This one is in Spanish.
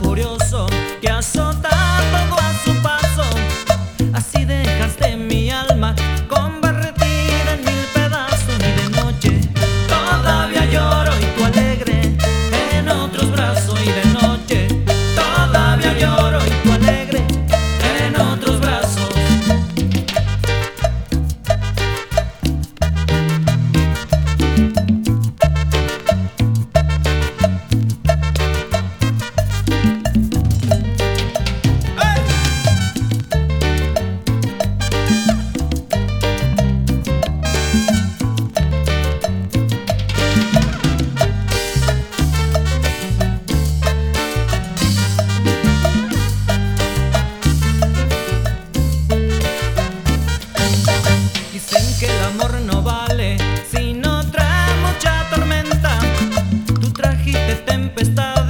furioso que azota todo a su paso. Así dejaste mi alma convertida en mil pedazos. Y de noche todavía lloro y tú alegre en otros brazos. Y de noche todavía lloro y tú alegre en otros brazos. Dicen que el amor no vale si no trae mucha tormenta. Tú trajiste tempestad